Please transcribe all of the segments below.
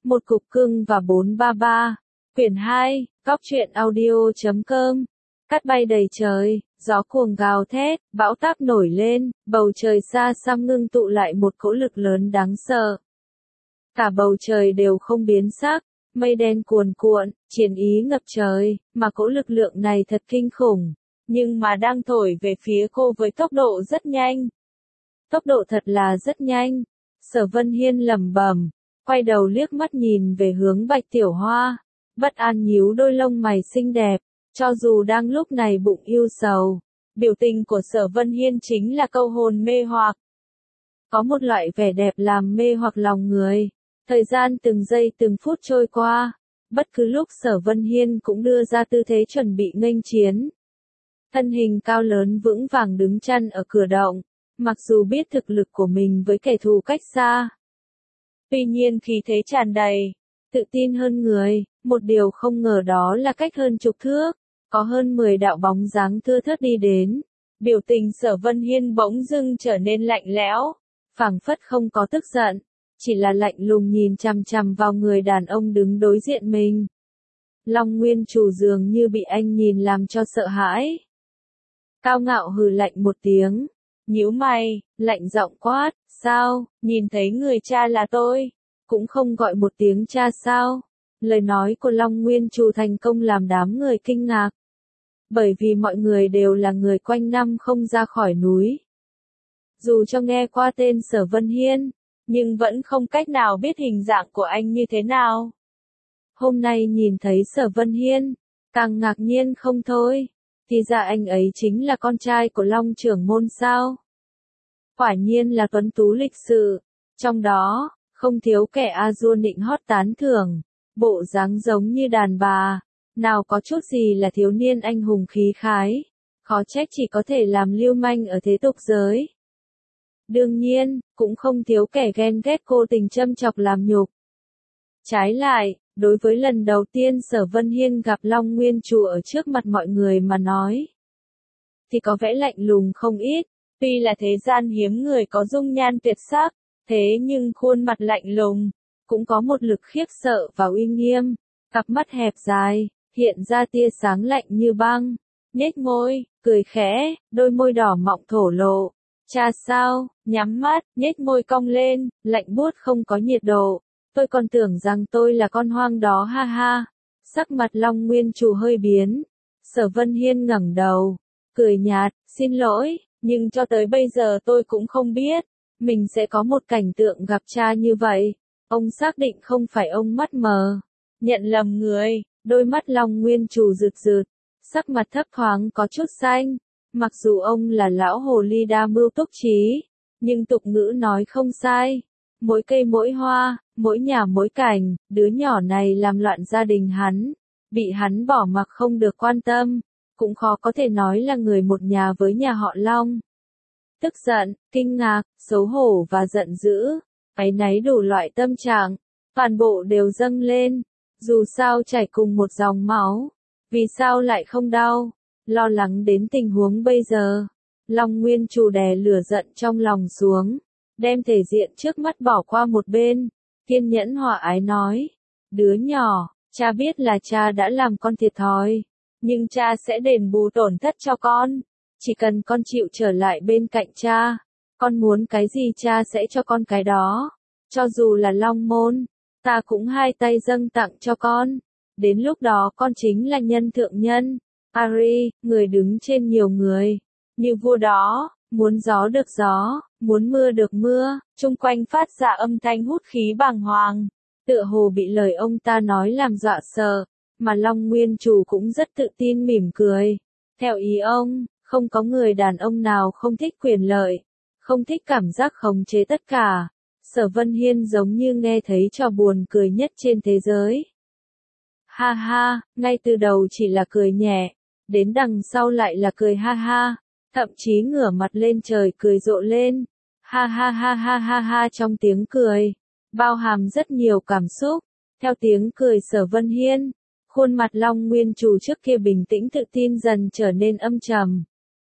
Một cục cưng và 433. Quyển 2, góc truyện audio.com. Cát bay đầy trời, gió cuồng gào thét, bão táp nổi lên, bầu trời xa xăm ngưng tụ lại một cỗ lực lớn đáng sợ. Cả bầu trời đều không biến sắc, mây đen cuồn cuộn, chiến ý ngập trời, mà cỗ lực lượng này thật kinh khủng, nhưng mà đang thổi về phía cô với tốc độ rất nhanh. Tốc độ thật là rất nhanh. Sở Vân Hiên lẩm bẩm, quay đầu liếc mắt nhìn về hướng Bạch Tiểu Hoa, bất an nhíu đôi lông mày xinh đẹp, cho dù đang lúc này bụng yêu sầu, biểu tình của Sở Vân Hiên chính là câu hồn mê hoặc. Có một loại vẻ đẹp làm mê hoặc lòng người. Thời gian từng giây từng phút trôi qua, bất cứ lúc Sở Vân Hiên cũng đưa ra tư thế chuẩn bị nghênh chiến. Thân hình cao lớn vững vàng đứng chăn ở cửa động, mặc dù biết thực lực của mình với kẻ thù cách xa. Tuy nhiên khí thế tràn đầy, tự tin hơn người, một điều không ngờ đó là cách hơn chục thước, có hơn 10 đạo bóng dáng thưa thớt đi đến. Biểu tình Sở Vân Hiên bỗng dưng trở nên lạnh lẽo, phảng phất không có tức giận, chỉ là lạnh lùng nhìn chằm chằm vào người đàn ông đứng đối diện mình. Long Nguyên Chủ dường như bị anh nhìn làm cho sợ hãi. Cao ngạo hừ lạnh một tiếng, nhíu mày, lạnh giọng quát, sao, nhìn thấy người cha là tôi, cũng không gọi một tiếng cha sao? Lời nói của Long Nguyên Chủ thành công làm đám người kinh ngạc. Bởi vì mọi người đều là người quanh năm không ra khỏi núi. Dù cho nghe qua tên Sở Vân Hiên, nhưng vẫn không cách nào biết hình dạng của anh như thế nào. Hôm nay nhìn thấy Sở Vân Hiên, càng ngạc nhiên không thôi, thì ra anh ấy chính là con trai của Long trưởng môn sao. Quả nhiên là tuấn tú lịch sự, trong đó, không thiếu kẻ a dua nịnh hót tán thưởng, bộ dáng giống như đàn bà, nào có chút gì là thiếu niên anh hùng khí khái, khó trách chỉ có thể làm lưu manh ở thế tục giới. Đương nhiên, cũng không thiếu kẻ ghen ghét cô tình châm chọc làm nhục. Trái lại, đối với lần đầu tiên Sở Vân Hiên gặp Long Nguyên Chủ ở trước mặt mọi người mà nói, thì có vẻ lạnh lùng không ít, tuy là thế gian hiếm người có dung nhan tuyệt sắc, thế nhưng khuôn mặt lạnh lùng, cũng có một lực khiếp sợ và uy nghiêm, cặp mắt hẹp dài, hiện ra tia sáng lạnh như băng, nhếch môi, cười khẽ, đôi môi đỏ mọng thổ lộ. Cha sao, nhắm mắt, nhếch môi cong lên, lạnh buốt không có nhiệt độ. Tôi còn tưởng rằng tôi là con hoang đó ha ha. Sắc mặt Long Nguyên Chủ hơi biến. Sở Vân Hiên ngẩng đầu, cười nhạt, xin lỗi, nhưng cho tới bây giờ tôi cũng không biết, mình sẽ có một cảnh tượng gặp cha như vậy. Ông xác định không phải ông mắt mờ, nhận lầm người, đôi mắt Long Nguyên Chủ rực rực, sắc mặt thấp thoáng có chút xanh. Mặc dù ông là lão hồ ly đa mưu túc trí, nhưng tục ngữ nói không sai. Mỗi cây mỗi hoa, mỗi nhà mỗi cảnh, đứa nhỏ này làm loạn gia đình hắn, bị hắn bỏ mặc không được quan tâm, cũng khó có thể nói là người một nhà với nhà họ Long. Tức giận, kinh ngạc, xấu hổ và giận dữ, áy náy đủ loại tâm trạng, toàn bộ đều dâng lên. Dù sao chảy cùng một dòng máu, vì sao lại không đau? Lo lắng đến tình huống bây giờ, Long Nguyên Chủ đè lửa giận trong lòng xuống, đem thể diện trước mắt bỏ qua một bên, kiên nhẫn hòa ái nói, đứa nhỏ, cha biết là cha đã làm con thiệt thòi, nhưng cha sẽ đền bù tổn thất cho con, chỉ cần con chịu trở lại bên cạnh cha, con muốn cái gì cha sẽ cho con cái đó, cho dù là Long môn, ta cũng hai tay dâng tặng cho con, đến lúc đó con chính là nhân thượng nhân. Ari, người đứng trên nhiều người, như vua đó, muốn gió được gió, muốn mưa được mưa, chung quanh phát ra âm thanh hút khí bàng hoàng, tựa hồ bị lời ông ta nói làm dọa sợ, mà Long Nguyên Chủ cũng rất tự tin mỉm cười. Theo ý ông, không có người đàn ông nào không thích quyền lợi, không thích cảm giác khống chế tất cả. Sở Vân Hiên giống như nghe thấy trò buồn cười nhất trên thế giới. Ha ha, ngay từ đầu chỉ là cười nhẹ. Đến đằng sau lại là cười ha ha, thậm chí ngửa mặt lên trời cười rộ lên, ha ha ha ha ha ha trong tiếng cười, bao hàm rất nhiều cảm xúc, theo tiếng cười Sở Vân Hiên, khuôn mặt Long Nguyên Chủ trước kia bình tĩnh tự tin dần trở nên âm trầm.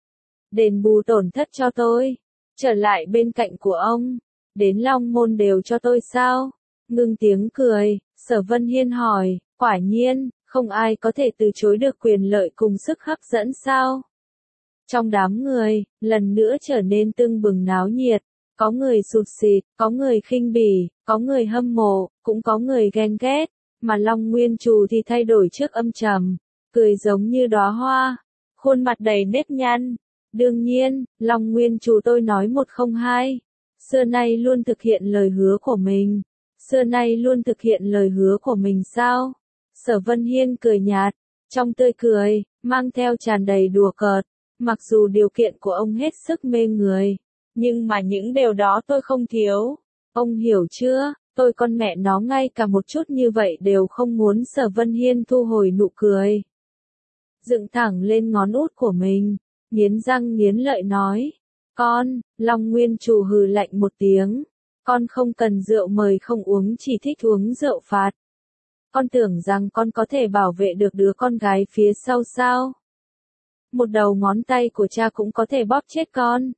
Đền bù tổn thất cho tôi, trở lại bên cạnh của ông, đến Long môn đều cho tôi sao? Ngưng tiếng cười, Sở Vân Hiên hỏi, quả nhiên, không ai có thể từ chối được quyền lợi cùng sức hấp dẫn sao? Trong đám người, lần nữa trở nên tưng bừng náo nhiệt, có người sụt sịt, có người khinh bỉ, có người hâm mộ, cũng có người ghen ghét, mà Long Nguyên Trù thì thay đổi trước âm trầm, cười giống như đóa hoa, khuôn mặt đầy nếp nhăn. Đương nhiên, Long Nguyên Trù tôi nói một không hai, xưa nay luôn thực hiện lời hứa của mình. Xưa nay luôn thực hiện lời hứa của mình sao? Sở Vân Hiên cười nhạt, trong tươi cười, mang theo tràn đầy đùa cợt. Mặc dù điều kiện của ông hết sức mê người, nhưng mà những điều đó tôi không thiếu. Ông hiểu chưa, tôi con mẹ nó ngay cả một chút như vậy đều không muốn. Sở Vân Hiên thu hồi nụ cười, dựng thẳng lên ngón út của mình, nghiến răng nghiến lợi nói. Con, Long Nguyên Trù hừ lạnh một tiếng. Con không cần rượu mời không uống, chỉ thích uống rượu phạt. Con tưởng rằng con có thể bảo vệ được đứa con gái phía sau sao? Một đầu ngón tay của cha cũng có thể bóp chết con.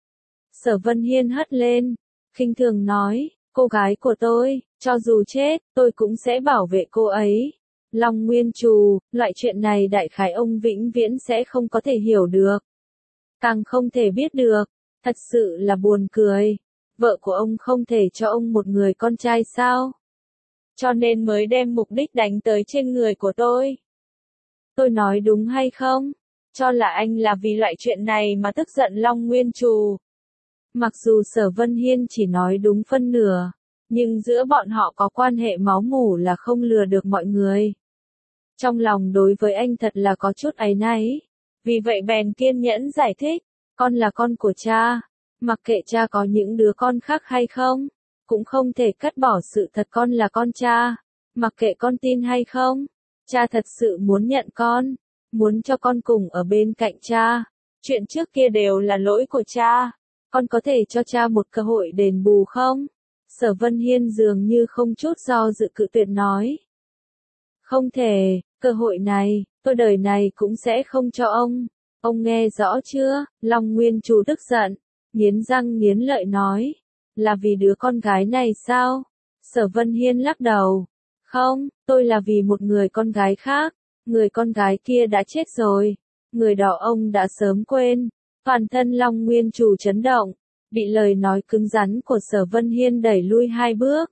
Sở Vân Hiên hất lên, khinh thường nói, cô gái của tôi, cho dù chết, tôi cũng sẽ bảo vệ cô ấy. Long Nguyên Trù, loại chuyện này đại khái ông vĩnh viễn sẽ không có thể hiểu được. Càng không thể biết được, thật sự là buồn cười. Vợ của ông không thể cho ông một người con trai sao? Cho nên mới đem mục đích đánh tới trên người của tôi. Tôi nói đúng hay không? Cho là anh là vì loại chuyện này mà tức giận Long Nguyên Trù. Mặc dù Sở Vân Hiên chỉ nói đúng phân nửa, nhưng giữa bọn họ có quan hệ máu mủ là không lừa được mọi người. Trong lòng đối với anh thật là có chút áy náy. Vì vậy bèn kiên nhẫn giải thích, con là con của cha. Mặc kệ cha có những đứa con khác hay không, cũng không thể cắt bỏ sự thật con là con cha. Mặc kệ con tin hay không, cha thật sự muốn nhận con, muốn cho con cùng ở bên cạnh cha. Chuyện trước kia đều là lỗi của cha, con có thể cho cha một cơ hội đền bù không? Sở Vân Hiên dường như không chút do dự cự tuyệt nói. Không thể, cơ hội này, tôi đời này cũng sẽ không cho ông. Ông nghe rõ chưa? Long Nguyên Trù tức giận, nghiến răng nghiến lợi nói. Là vì đứa con gái này sao? Sở Vân Hiên lắc đầu. Không, tôi là vì một người con gái khác. Người con gái kia đã chết rồi. Người đó ông đã sớm quên. Toàn thân Long Nguyên Trù chấn động, bị lời nói cứng rắn của Sở Vân Hiên đẩy lui 2 bước.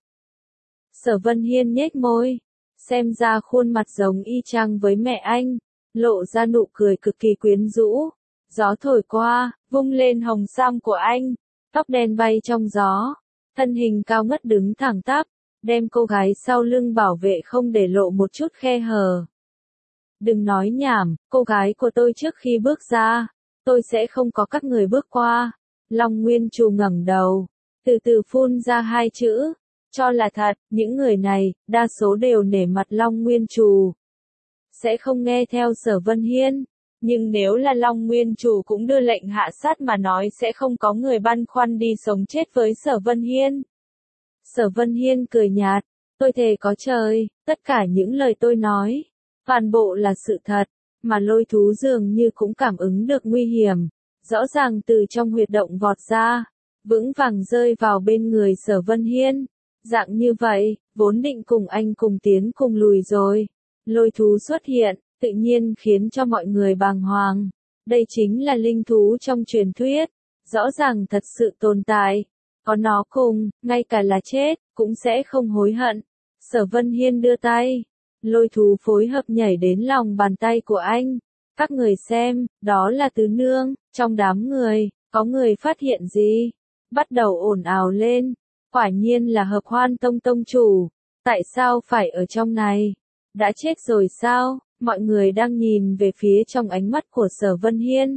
Sở Vân Hiên nhếch môi, xem ra khuôn mặt giống y chang với mẹ anh, lộ ra nụ cười cực kỳ quyến rũ. Gió thổi qua, vung lên hồng sam của anh, tóc đen bay trong gió, thân hình cao ngất đứng thẳng tắp, đem cô gái sau lưng bảo vệ không để lộ một chút khe hở. Đừng nói nhảm, cô gái của tôi trước khi bước ra, tôi sẽ không có các người bước qua. Long Nguyên Trù ngẩng đầu, từ từ phun ra 2 chữ. Cho là thật, những người này, đa số đều nể mặt Long Nguyên Trù. Sẽ không nghe theo Sở Vân Hiên. Nhưng nếu là Long Nguyên Trù cũng đưa lệnh hạ sát mà nói sẽ không có người băn khoăn đi sống chết với Sở Vân Hiên. Sở Vân Hiên cười nhạt, tôi thề có trời, tất cả những lời tôi nói, toàn bộ là sự thật, mà Lôi Thú dường như cũng cảm ứng được nguy hiểm, rõ ràng từ trong huyệt động vọt ra, vững vàng rơi vào bên người Sở Vân Hiên. Dạng như vậy, vốn định cùng anh cùng tiến cùng lùi rồi. Lôi Thú xuất hiện, tự nhiên khiến cho mọi người bàng hoàng. Đây chính là linh thú trong truyền thuyết, rõ ràng thật sự tồn tại. Có nó cùng, ngay cả là chết, cũng sẽ không hối hận. Sở Vân Hiên đưa tay, Lôi Thú phối hợp nhảy đến lòng bàn tay của anh. Các người xem, đó là Tứ Nương. Trong đám người, có người phát hiện gì? Bắt đầu ồn ào lên. Quả nhiên là Hợp Hoan Tông tông chủ. Tại sao phải ở trong này? Đã chết rồi sao? Mọi người đang nhìn về phía trong ánh mắt của Sở Vân Hiên.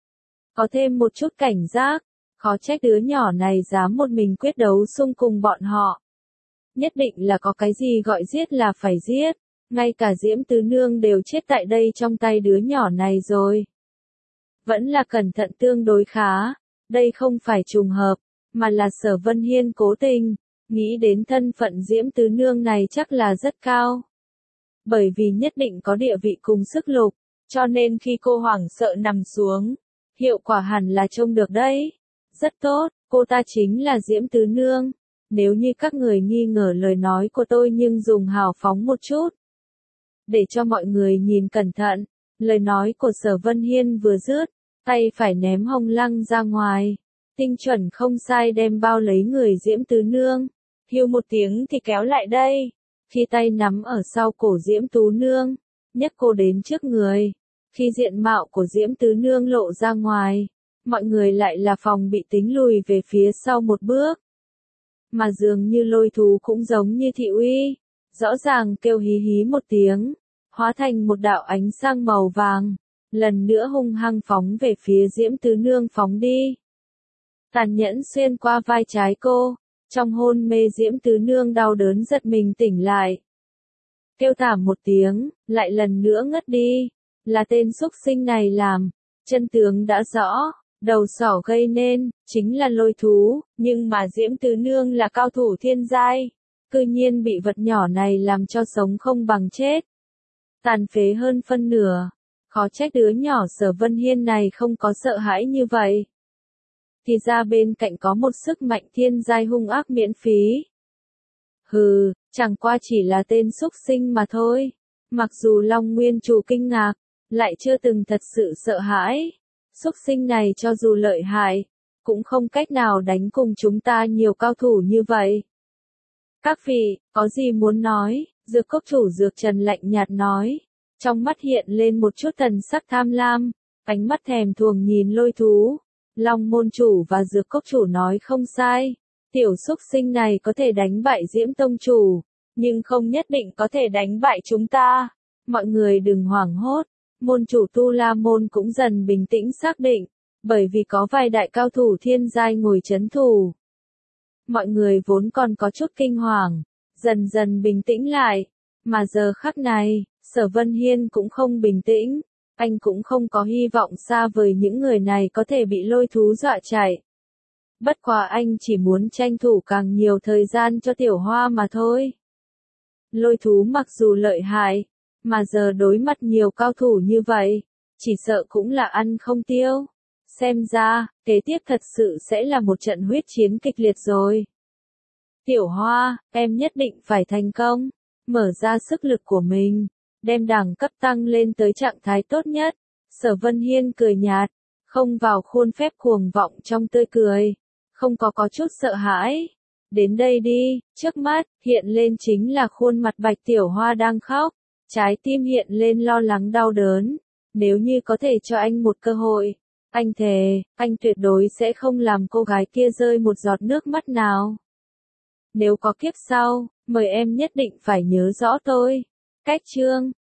Có thêm một chút cảnh giác. Khó trách đứa nhỏ này dám một mình quyết đấu xung cùng bọn họ. Nhất định là có cái gì gọi giết là phải giết. Ngay cả Diễm Tứ Nương đều chết tại đây trong tay đứa nhỏ này rồi. Vẫn là cẩn thận tương đối khá. Đây không phải trùng hợp, mà là Sở Vân Hiên cố tình. Nghĩ đến thân phận Diễm Tứ Nương này chắc là rất cao. Bởi vì nhất định có địa vị cùng sức lục, cho nên khi cô hoảng sợ nằm xuống, hiệu quả hẳn là trông được đấy. Rất tốt, cô ta chính là Diễm Tứ Nương. nếu như các người nghi ngờ lời nói của tôi nhưng dùng hào phóng một chút. Để cho mọi người nhìn cẩn thận, lời nói của Sở Vân Hiên vừa dứt, tay phải ném Hồng Lăng ra ngoài, tinh chuẩn không sai đem bao lấy người Diễm Tứ Nương, hiu một tiếng thì kéo lại đây, khi tay nắm ở sau cổ Diễm Tú Nương, nhấc cô đến trước người, khi diện mạo của Diễm Tứ Nương lộ ra ngoài, mọi người lại là phòng bị tính lùi về phía sau một bước. Mà dường như Lôi Thú cũng giống như Thị Uy, rõ ràng kêu hí hí một tiếng, hóa thành một đạo ánh sáng màu vàng, lần nữa hung hăng phóng về phía Diễm Tứ Nương phóng đi. Tàn nhẫn xuyên qua vai trái cô, trong hôn mê Diễm Tứ Nương đau đớn giật mình tỉnh lại. Kêu thảm một tiếng, lại lần nữa ngất đi, là tên xúc sinh này làm, chân tướng đã rõ. Đầu sỏ gây nên, chính là Lôi Thú, nhưng mà Diễm Tứ Nương là cao thủ thiên giai, cư nhiên bị vật nhỏ này làm cho sống không bằng chết. Tàn phế hơn phân nửa, khó trách đứa nhỏ Sở Vân Hiên này không có sợ hãi như vậy. Thì ra bên cạnh có một sức mạnh thiên giai hung ác miễn phí. Hừ, chẳng qua chỉ là tên xúc sinh mà thôi. Mặc dù Long Nguyên Chủ kinh ngạc, lại chưa từng thật sự sợ hãi. Xúc sinh này cho dù lợi hại, cũng không cách nào đánh cùng chúng ta nhiều cao thủ như vậy. Các vị, có gì muốn nói? Dược Cốc Chủ Dược Trần lạnh nhạt nói, trong mắt hiện lên một chút thần sắc tham lam, ánh mắt thèm thuồng nhìn Lôi Thú. Long Môn Chủ và Dược Cốc Chủ nói không sai, tiểu xúc sinh này có thể đánh bại Diễm Tông Chủ, nhưng không nhất định có thể đánh bại chúng ta. Mọi người đừng hoảng hốt. Môn chủ Tu La Môn cũng dần bình tĩnh xác định, bởi vì có vài đại cao thủ thiên giai ngồi chấn thủ. Mọi người vốn còn có chút kinh hoàng, dần dần bình tĩnh lại, mà giờ khắc này, Sở Vân Hiên cũng không bình tĩnh, anh cũng không có hy vọng xa vời những người này có thể bị Lôi Thú dọa chạy. Bất quá anh chỉ muốn tranh thủ càng nhiều thời gian cho Tiểu Hoa mà thôi. Lôi Thú mặc dù lợi hại, mà giờ đối mặt nhiều cao thủ như vậy, chỉ sợ cũng là ăn không tiêu. Xem ra, kế tiếp thật sự sẽ là một trận huyết chiến kịch liệt rồi. Tiểu Hoa, em nhất định phải thành công, mở ra sức lực của mình, đem đẳng cấp tăng lên tới trạng thái tốt nhất. Sở Vân Hiên cười nhạt, không vào khuôn phép cuồng vọng trong tươi cười, không có chút sợ hãi. Đến đây đi, trước mắt, hiện lên chính là khuôn mặt Bạch Tiểu Hoa đang khóc. Trái tim hiện lên lo lắng đau đớn, nếu như có thể cho anh một cơ hội, anh thề, anh tuyệt đối sẽ không làm cô gái kia rơi một giọt nước mắt nào. Nếu có kiếp sau, mời em nhất định phải nhớ rõ tôi. Cách chương